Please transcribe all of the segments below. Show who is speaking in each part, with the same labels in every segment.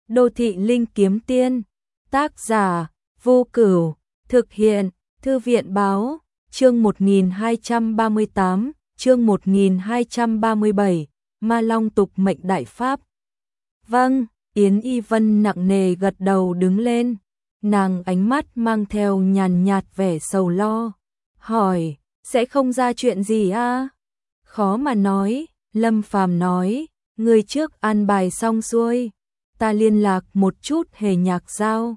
Speaker 1: Đô thị linh kiếm tiên, tác giả Vô Cửu, thực hiện Thư viện báo, chương 1238, chương 1237, Ma Long tục mệnh đại pháp. Vâng, Yến Y Vân nặng nề gật đầu đứng lên, nàng ánh mắt mang theo nhàn nhạt vẻ sầu lo, hỏi, sẽ không ra chuyện gì à? Khó mà nói, Lâm Phàm nói, người trước an bài xong xuôi, ta liên lạc một chút Hề Nhạc Giao.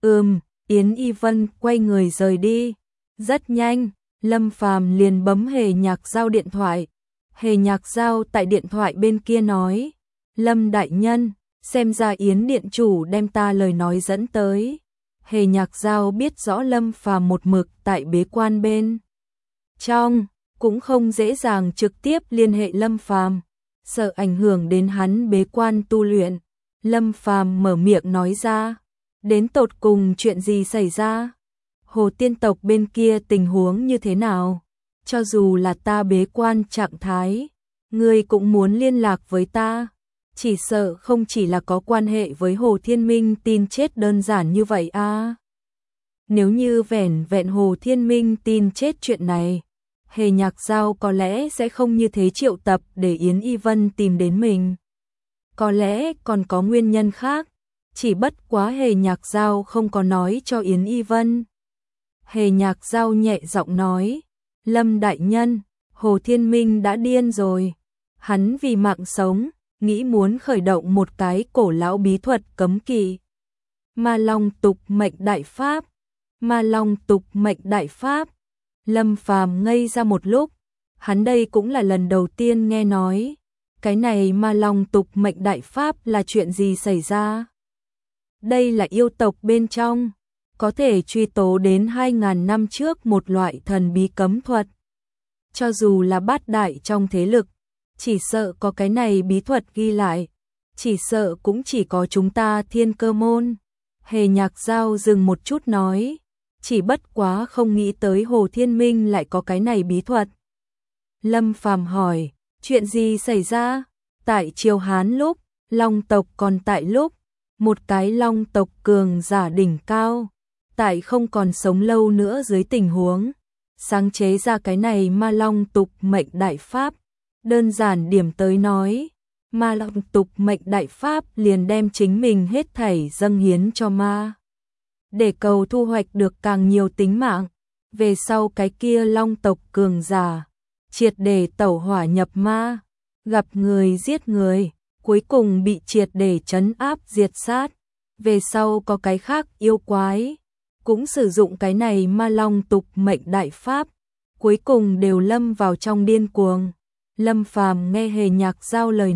Speaker 1: Yến Y Vân quay người rời đi. Rất nhanh, Lâm Phàm liền bấm Hề Nhạc Giao điện thoại. Hề Nhạc Giao tại điện thoại bên kia nói, Lâm đại nhân, xem ra Yến điện chủ đem ta lời nói dẫn tới. Hề Nhạc Giao biết rõ Lâm Phàm một mực tại bế quan bên trong, cũng không dễ dàng trực tiếp liên hệ Lâm Phàm, sợ ảnh hưởng đến hắn bế quan tu luyện. Lâm Phàm mở miệng nói ra, đến tột cùng chuyện gì xảy ra? Hồ tiên tộc bên kia tình huống như thế nào? Cho dù là ta bế quan trạng thái, ngươi cũng muốn liên lạc với ta. Chỉ sợ không chỉ là có quan hệ với Hồ Thiên Minh tin chết đơn giản như vậy à? Nếu như vẻn vẹn Hồ Thiên Minh tin chết chuyện này, Hề Nhạc Giao có lẽ sẽ không như thế triệu tập để Yến Y Vân tìm đến mình. Có lẽ còn có nguyên nhân khác, chỉ bất quá Hề Nhạc Giao không có nói cho Yến Y Vân. Hề Nhạc Giao nhẹ giọng nói, Lâm đại nhân, Hồ Thiên Minh đã điên rồi. Hắn vì mạng sống, nghĩ muốn khởi động một cái cổ lão bí thuật cấm kỵ. Ma Long tục mệnh đại pháp. Ma Long tục mệnh đại pháp. Lâm Phàm ngây ra một lúc, hắn đây cũng là lần đầu tiên nghe nói. Cái này Ma Long tục mệnh đại pháp là chuyện gì xảy ra? Đây là yêu tộc bên trong, có thể truy tố đến 2.000 năm trước một loại thần bí cấm thuật. Cho dù là bát đại trong thế lực, chỉ sợ có cái này bí thuật ghi lại, chỉ sợ cũng chỉ có chúng ta Thiên Cơ môn. Hề Nhạc Giao dừng một chút nói, chỉ bất quá không nghĩ tới Hồ Thiên Minh lại có cái này bí thuật. Lâm Phàm hỏi, chuyện gì xảy ra? Tại Triều Hán lúc, Long tộc còn tại lúc, một cái Long tộc cường giả đỉnh cao, tại không còn sống lâu nữa dưới tình huống, sáng chế ra cái này Ma Long tục mệnh đại pháp. Đơn giản điểm tới nói, Ma Long tục mệnh đại pháp liền đem chính mình hết thảy dâng hiến cho ma, để cầu thu hoạch được càng nhiều tính mạng. Về sau cái kia Long tộc cường giả triệt để tẩu hỏa nhập ma, gặp người giết người, cuối cùng bị triệt để trấn áp diệt sát. Về sau có cái khác yêu quái, cũng sử dụng cái này Ma Long tục mệnh đại pháp, cuối cùng đều lâm vào trong điên cuồng. Lâm Phàm nghe Hề Nhạc Giao lời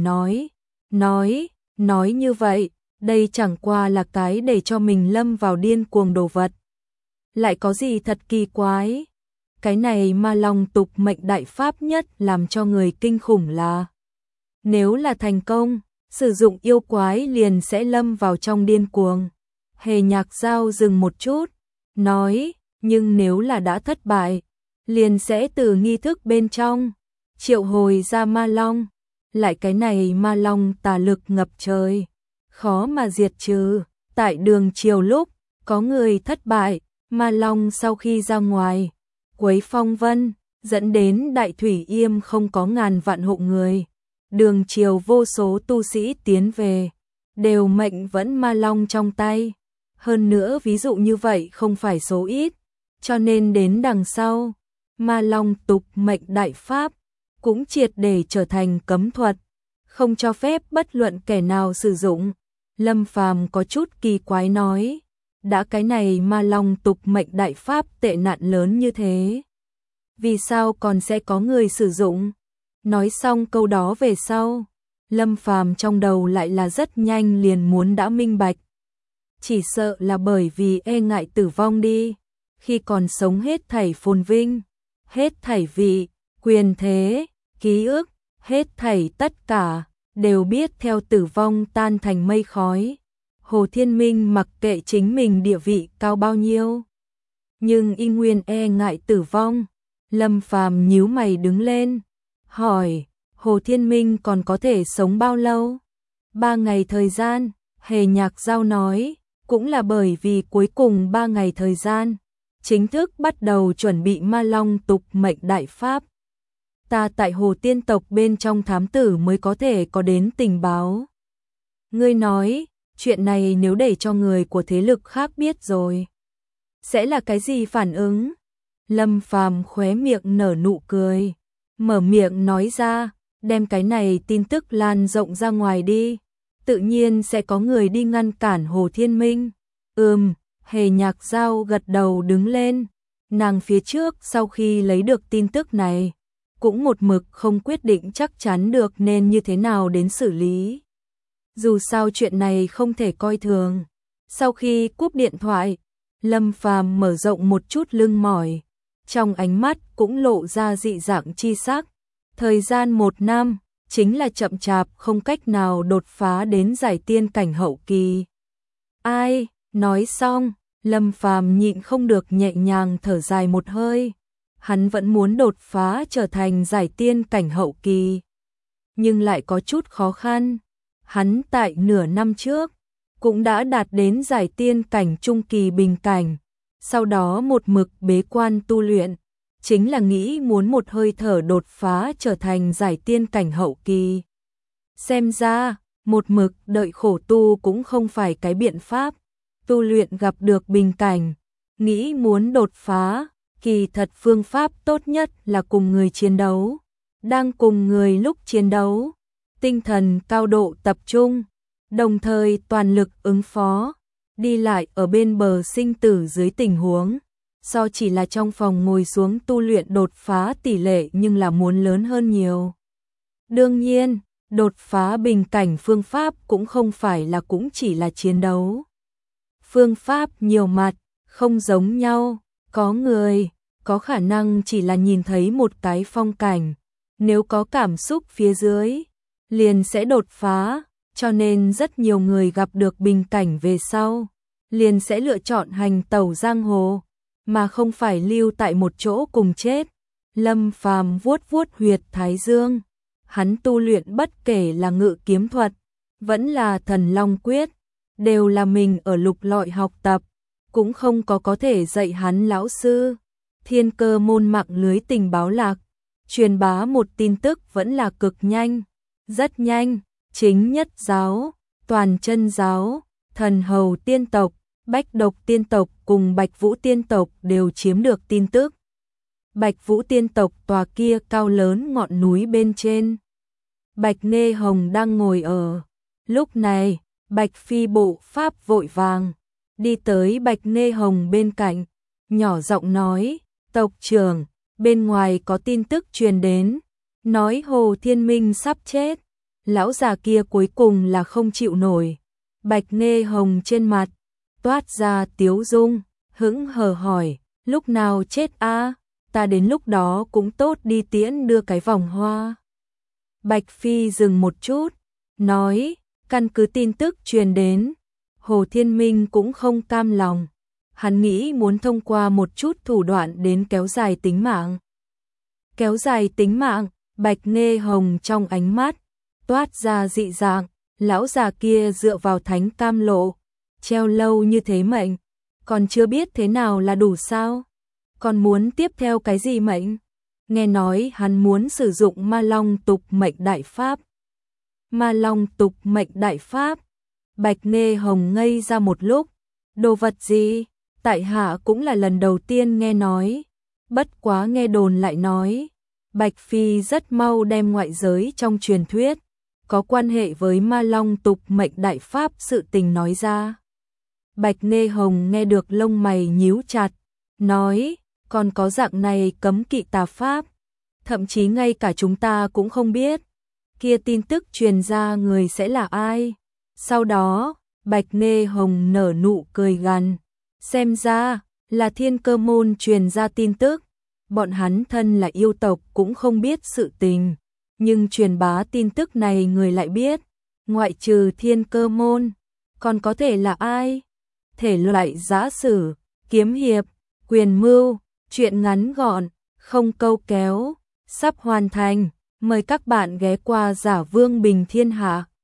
Speaker 1: nói như vậy, đây chẳng qua là cái để cho mình lâm vào điên cuồng đồ vật. Lại có gì thật kỳ quái? Cái này Ma Long tục mệnh đại pháp nhất làm cho người kinh khủng là, nếu là thành công, sử dụng yêu quái liền sẽ lâm vào trong điên cuồng. Hề Nhạc Giao dừng một chút, nói, nhưng nếu là đã thất bại, liền sẽ từ nghi thức bên trong triệu hồi ra Ma Long. Lại cái này Ma Long tà lực ngập trời, khó mà diệt trừ. Tại Đường Triều lúc, có người thất bại, Ma Long sau khi ra ngoài, quấy phong vân, dẫn đến Đại Thủy Yêm không có ngàn vạn hộ người. Đường Triều vô số tu sĩ tiến về, đều mệnh vẫn Ma Long trong tay. Hơn nữa ví dụ như vậy không phải số ít, cho nên đến đằng sau, Ma Long tục mệnh đại pháp cũng triệt để trở thành cấm thuật, không cho phép bất luận kẻ nào sử dụng. Lâm Phàm có chút kỳ quái nói, đã cái này Ma Long tục mệnh đại pháp tệ nạn lớn như thế, vì sao còn sẽ có người sử dụng? Nói xong câu đó về sau, Lâm Phàm trong đầu lại là rất nhanh liền muốn đã minh bạch. Chỉ sợ là bởi vì e ngại tử vong đi, khi còn sống hết thảy phồn vinh, hết thảy vị, quyền thế, ký ức, hết thảy tất cả, đều biết theo tử vong tan thành mây khói. Hồ Thiên Minh mặc kệ chính mình địa vị cao bao nhiêu, nhưng y nguyên e ngại tử vong. Lâm Phàm nhíu mày đứng lên, hỏi, Hồ Thiên Minh còn có thể sống bao lâu? 3 ngày thời gian. Hề Nhạc Giao nói, cũng là bởi vì cuối cùng 3 ngày thời gian, chính thức bắt đầu chuẩn bị Ma Long tục mệnh đại pháp. Ta tại Hồ Tiên tộc bên trong thám tử mới có thể có đến tình báo. Ngươi nói, chuyện này nếu để cho người của thế lực khác biết rồi, sẽ là cái gì phản ứng? Lâm Phàm khóe miệng nở nụ cười, mở miệng nói ra, đem cái này tin tức lan rộng ra ngoài đi, tự nhiên sẽ có người đi ngăn cản Hồ Thiên Minh. Hề Nhạc Giao gật đầu đứng lên, nàng phía trước sau khi lấy được tin tức này, cũng một mực không quyết định chắc chắn được nên như thế nào đến xử lý. Dù sao chuyện này không thể coi thường. Sau khi cúp điện thoại, Lâm Phàm mở rộng một chút lưng mỏi, trong ánh mắt cũng lộ ra dị dạng chi sắc. Thời gian 1 năm, chính là chậm chạp không cách nào đột phá đến giải tiên cảnh hậu kỳ. Ai, nói xong, Lâm Phàm nhịn không được nhẹ nhàng thở dài một hơi. Hắn vẫn muốn đột phá trở thành giải tiên cảnh hậu kỳ, nhưng lại có chút khó khăn. Hắn tại nửa năm trước cũng đã đạt đến giải tiên cảnh trung kỳ bình cảnh, sau đó một mực bế quan tu luyện, chính là nghĩ muốn một hơi thở đột phá trở thành giải tiên cảnh hậu kỳ. Xem ra, một mực đợi khổ tu cũng không phải cái biện pháp. Tu luyện gặp được bình cảnh, nghĩ muốn đột phá, kỳ thật phương pháp tốt nhất là cùng người chiến đấu. Đang cùng người lúc chiến đấu, tinh thần cao độ tập trung, đồng thời toàn lực ứng phó, đi lại ở bên bờ sinh tử dưới tình huống, so chỉ là trong phòng ngồi xuống tu luyện đột phá tỷ lệ nhưng là muốn lớn hơn nhiều. Đương nhiên, đột phá bình cảnh phương pháp cũng không phải là cũng chỉ là chiến đấu. Phương pháp nhiều mặt, không giống nhau, có người, có khả năng chỉ là nhìn thấy một cái phong cảnh, nếu có cảm xúc phía dưới, liền sẽ đột phá, cho nên rất nhiều người gặp được bình cảnh về sau, liền sẽ lựa chọn hành tẩu giang hồ, mà không phải lưu tại một chỗ cùng chết. Lâm Phàm vuốt vuốt huyệt thái dương, hắn tu luyện bất kể là ngự kiếm thuật, vẫn là thần long quyết, đều là mình ở lục lọi học tập, cũng không có thể dạy hắn lão sư. Thiên Cơ môn mạng lưới tình báo lạc, truyền bá một tin tức vẫn là cực nhanh, rất nhanh, chính nhất giáo, toàn chân giáo, thần hầu tiên tộc, bách độc tiên tộc cùng Bạch Vũ tiên tộc đều chiếm được tin tức. Bạch Vũ tiên tộc tòa kia cao lớn ngọn núi bên trên, Bạch Nghê Hồng đang ngồi ở. Lúc này, Bạch Phi bộ pháp vội vàng đi tới Bạch Nghê Hồng bên cạnh, nhỏ giọng nói, tộc trưởng, bên ngoài có tin tức truyền đến, nói Hồ Thiên Minh sắp chết. Lão già kia cuối cùng là không chịu nổi. Bạch Nghê Hồng trên mặt toát ra tiếu dung, hững hờ hỏi, lúc nào chết a? Ta đến lúc đó cũng tốt đi tiễn đưa cái vòng hoa. Bạch Phi dừng một chút, nói, căn cứ tin tức truyền đến, Hồ Thiên Minh cũng không cam lòng. Hắn nghĩ muốn thông qua một chút thủ đoạn đến kéo dài tính mạng. Kéo dài tính mạng, Bạch Nghê Hồng trong ánh mắt toát ra dị dạng, lão già kia dựa vào thánh cam lộ, treo lâu như thế mệnh, còn chưa biết thế nào là đủ sao? Còn muốn tiếp theo cái gì mệnh? Nghe nói hắn muốn sử dụng Ma Long tục mệnh đại pháp. Ma Long tục mệnh đại pháp? Bạch Nghê Hồng ngây ra một lúc, đồ vật gì? Tại hạ cũng là lần đầu tiên nghe nói, bất quá nghe đồn lại nói, Bạch Phi rất mau đem ngoại giới trong truyền thuyết có quan hệ với Ma Long tục mệnh đại pháp sự tình nói ra. Bạch Nghê Hồng nghe được lông mày nhíu chặt, nói, còn có dạng này cấm kỵ tà pháp, thậm chí ngay cả chúng ta cũng không biết, kia tin tức truyền ra người sẽ là ai. Sau đó, Bạch Nghê Hồng nở nụ cười gằn, xem ra là Thiên Cơ môn truyền ra tin tức, bọn hắn thân là yêu tộc cũng không biết sự tình, nhưng truyền bá tin tức này người lại biết, ngoại trừ Thiên Cơ môn, còn có thể là ai? Thể loại giã sử, kiếm hiệp, quyền mưu, truyện ngắn gọn, không câu kéo, sắp hoàn thành, mời các bạn ghé qua Giả Vương Bình Thiên Hạ.